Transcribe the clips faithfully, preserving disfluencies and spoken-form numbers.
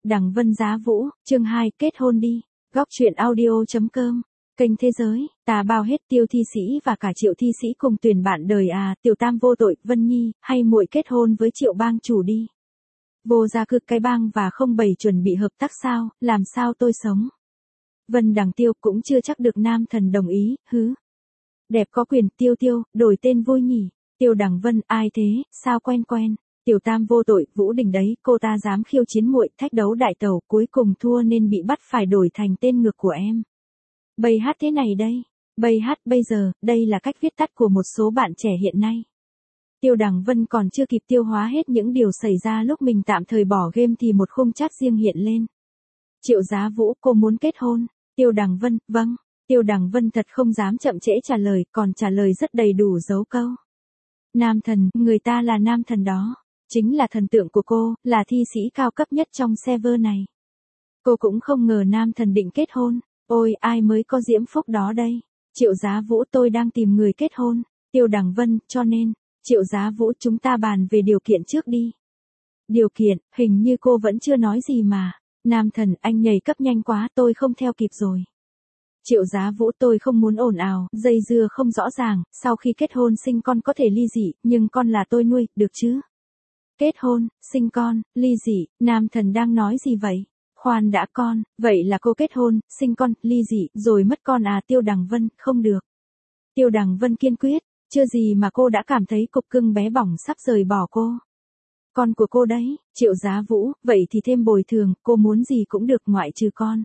Đằng Vân Giá Vũ, chương hai, kết hôn đi. Góc truyện audio chấm com. Kênh Thế Giới, ta bao hết Tiêu thi sĩ và cả Triệu thi sĩ cùng tuyển bạn đời à, Tiểu Tam vô tội, Vân Nhi, hay muội kết hôn với Triệu bang chủ đi. Vô gia cực cái bang và không bày chuẩn bị hợp tác sao, làm sao tôi sống. Vân Đằng Tiêu cũng chưa chắc được nam thần đồng ý, hứ. Đẹp có quyền, Tiêu Tiêu, đổi tên vui nhỉ. Tiêu Đằng Vân, ai thế, sao quen quen. Tiểu Tam vô tội, Vũ Đình đấy, cô ta dám khiêu chiến muội, thách đấu đại tẩu, cuối cùng thua nên bị bắt phải đổi thành tên ngược của em. Bày hát thế này đây. Bày hát bây giờ, đây là cách viết tắt của một số bạn trẻ hiện nay. Tiêu Đằng Vân còn chưa kịp tiêu hóa hết những điều xảy ra lúc mình tạm thời bỏ game thì một khung chat riêng hiện lên. Triệu Giá Vũ, cô muốn kết hôn. Tiêu Đằng Vân, vâng. Tiêu Đằng Vân thật không dám chậm trễ trả lời, còn trả lời rất đầy đủ dấu câu. Nam thần, người ta là nam thần đó. Chính là thần tượng của cô, là thi sĩ cao cấp nhất trong server này. Cô cũng không ngờ nam thần định kết hôn. Ôi, ai mới có diễm phúc đó đây? Triệu Giá Vũ, tôi đang tìm người kết hôn. Tiêu Đằng Vân, cho nên, Triệu Giá Vũ, chúng ta bàn về điều kiện trước đi. Điều kiện, hình như cô vẫn chưa nói gì mà. Nam thần, anh nhảy cấp nhanh quá, tôi không theo kịp rồi. Triệu Giá Vũ, tôi không muốn ồn ào, dây dưa không rõ ràng, sau khi kết hôn sinh con có thể ly dị, nhưng con là tôi nuôi, được chứ? Kết hôn, sinh con, ly dị, nam thần đang nói gì vậy? Khoan đã con, vậy là cô kết hôn, sinh con, ly dị, rồi mất con à? Tiêu Đằng Vân, không được. Tiêu Đằng Vân kiên quyết, chưa gì mà cô đã cảm thấy cục cưng bé bỏng sắp rời bỏ cô. Con của cô đấy, Triệu Giá Vũ, vậy thì thêm bồi thường, cô muốn gì cũng được ngoại trừ con.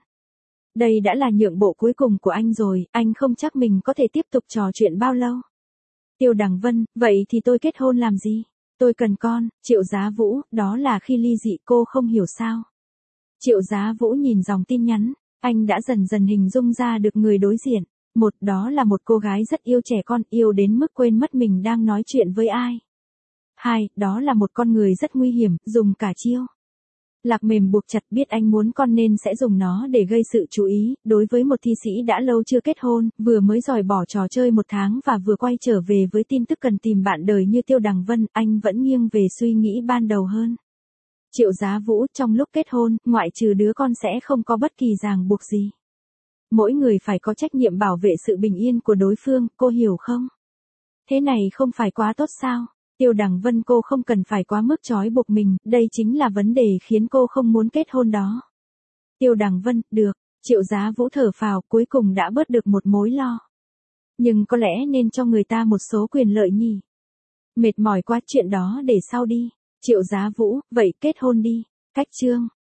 Đây đã là nhượng bộ cuối cùng của anh rồi, anh không chắc mình có thể tiếp tục trò chuyện bao lâu. Tiêu Đằng Vân, vậy thì tôi kết hôn làm gì? Tôi cần con. Triệu Giá Vũ, đó là khi ly dị, cô không hiểu sao. Triệu Giá Vũ nhìn dòng tin nhắn, anh đã dần dần hình dung ra được người đối diện. Một, đó là một cô gái rất yêu trẻ con, yêu đến mức quên mất mình đang nói chuyện với ai. Hai, đó là một con người rất nguy hiểm, dùng cả chiêu lạc mềm buộc chặt, biết anh muốn con nên sẽ dùng nó để gây sự chú ý. Đối với một thi sĩ đã lâu chưa kết hôn, vừa mới dòi bỏ trò chơi một tháng và vừa quay trở về với tin tức cần tìm bạn đời như Tiêu Đằng Vân, anh vẫn nghiêng về suy nghĩ ban đầu hơn. Triệu Giá Vũ, trong lúc kết hôn, ngoại trừ đứa con sẽ không có bất kỳ ràng buộc gì. Mỗi người phải có trách nhiệm bảo vệ sự bình yên của đối phương, cô hiểu không? Thế này không phải quá tốt sao? Tiêu Đằng Vân, cô không cần phải quá mức trói buộc mình, đây chính là vấn đề khiến cô không muốn kết hôn đó. Tiêu Đằng Vân, được. Triệu Giá Vũ thở phào, cuối cùng đã bớt được một mối lo. Nhưng có lẽ nên cho người ta một số quyền lợi nhỉ. Mệt mỏi quá, chuyện đó để sau đi. Triệu Giá Vũ, vậy kết hôn đi. Cách chương.